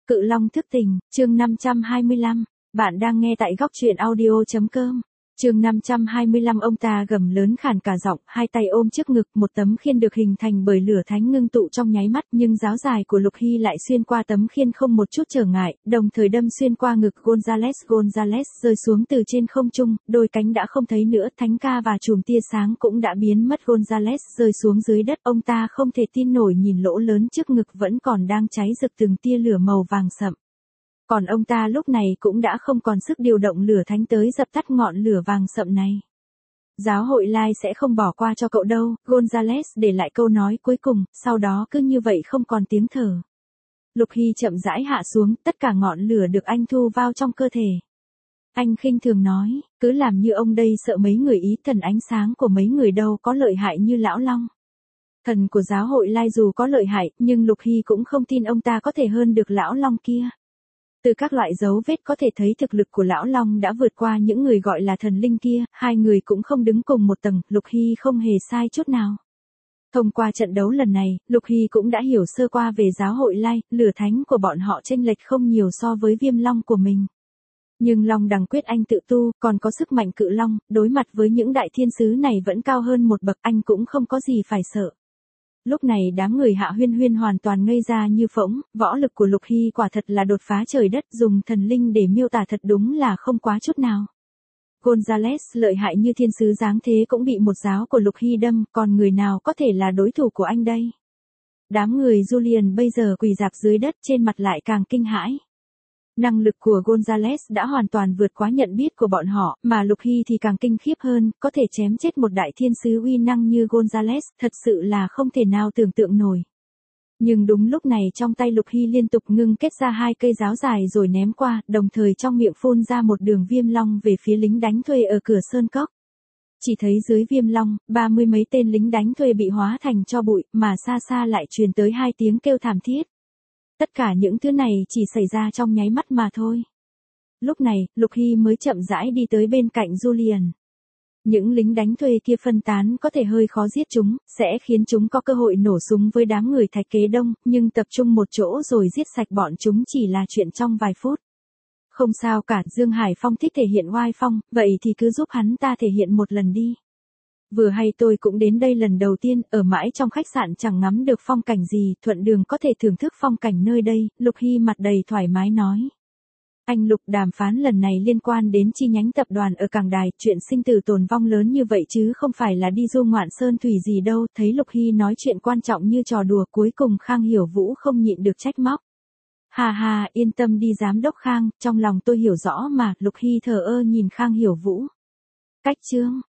Cự Long thức tỉnh, chương 525. Bạn đang nghe tại góc truyện audio.com. Chương 525. Ông ta gầm lớn khàn cả giọng, hai tay ôm trước ngực, một tấm khiên được hình thành bởi lửa thánh ngưng tụ trong nháy mắt, nhưng giáo dài của Lục Hy lại xuyên qua tấm khiên không một chút trở ngại, đồng thời đâm xuyên qua ngực Gonzales rơi xuống từ trên không trung, đôi cánh đã không thấy nữa, thánh ca và chùm tia sáng cũng đã biến mất. Gonzales rơi xuống dưới đất, ông ta không thể tin nổi nhìn lỗ lớn trước ngực vẫn còn đang cháy rực từng tia lửa màu vàng sậm. Còn ông ta lúc này cũng đã không còn sức điều động lửa thánh tới dập tắt ngọn lửa vàng sậm này. Giáo hội Lai sẽ không bỏ qua cho cậu đâu, Gonzales để lại câu nói cuối cùng, sau đó cứ như vậy không còn tiếng thở. Lục Hy chậm rãi hạ xuống, tất cả ngọn lửa được anh thu vào trong cơ thể. Anh khinh thường nói, cứ làm như ông đây sợ mấy người ý, thần ánh sáng của mấy người đâu có lợi hại như lão Long. Thần của giáo hội Lai dù có lợi hại, nhưng Lục Hy cũng không tin ông ta có thể hơn được lão Long kia. Từ các loại dấu vết có thể thấy thực lực của lão Long đã vượt qua những người gọi là thần linh kia, hai người cũng không đứng cùng một tầng, Lục Hy không hề sai chút nào. Thông qua trận đấu lần này, Lục Hy cũng đã hiểu sơ qua về giáo hội Lai, lửa thánh của bọn họ chênh lệch không nhiều so với Viêm Long của mình. Nhưng Long Đằng Quyết anh tự tu, còn có sức mạnh Cự Long, đối mặt với những đại thiên sứ này vẫn cao hơn một bậc, anh cũng không có gì phải sợ. Lúc này đám người Hạ Huyên Huyên hoàn toàn ngây ra như phỗng, võ lực của Lục Hy quả thật là đột phá trời đất, dùng thần linh để miêu tả thật đúng là không quá chút nào. Gonzales lợi hại như thiên sứ dáng thế cũng bị một giáo của Lục Hy đâm, còn người nào có thể là đối thủ của anh đây? Đám người Julian bây giờ quỳ rạp dưới đất, trên mặt lại càng kinh hãi. Năng lực của Gonzales đã hoàn toàn vượt quá nhận biết của bọn họ, mà Lục Hy thì càng kinh khiếp hơn, có thể chém chết một đại thiên sứ uy năng như Gonzales, thật sự là không thể nào tưởng tượng nổi. Nhưng đúng lúc này trong tay Lục Hy liên tục ngưng kết ra hai cây giáo dài rồi ném qua, đồng thời trong miệng phun ra một đường viêm long về phía lính đánh thuê ở cửa sơn cốc. Chỉ thấy dưới viêm long, 30 mấy tên lính đánh thuê bị hóa thành tro bụi, mà xa xa lại truyền tới hai tiếng kêu thảm thiết. Tất cả những thứ này chỉ xảy ra trong nháy mắt mà thôi. Lúc này, Lục Hy mới chậm rãi đi tới bên cạnh Julian. Những lính đánh thuê kia phân tán có thể hơi khó giết chúng, sẽ khiến chúng có cơ hội nổ súng với đám người Thạch Kế Đông, nhưng tập trung một chỗ rồi giết sạch bọn chúng chỉ là chuyện trong vài phút. Không sao cả, Dương Hải Phong thích thể hiện oai phong, vậy thì cứ giúp hắn ta thể hiện một lần đi. Vừa hay tôi cũng đến đây lần đầu tiên, ở mãi trong khách sạn chẳng ngắm được phong cảnh gì, thuận đường có thể thưởng thức phong cảnh nơi đây, Lục Hy mặt đầy thoải mái nói. Anh Lục, đàm phán lần này liên quan đến chi nhánh tập đoàn ở Cảng Đài, chuyện sinh tử tồn vong lớn như vậy chứ không phải là đi du ngoạn sơn thủy gì đâu, thấy Lục Hy nói chuyện quan trọng như trò đùa, cuối cùng Khang Hiểu Vũ không nhịn được trách móc. Hà hà, yên tâm đi giám đốc Khang, trong lòng tôi hiểu rõ mà, Lục Hy thờ ơ nhìn Khang Hiểu Vũ. Cách chương.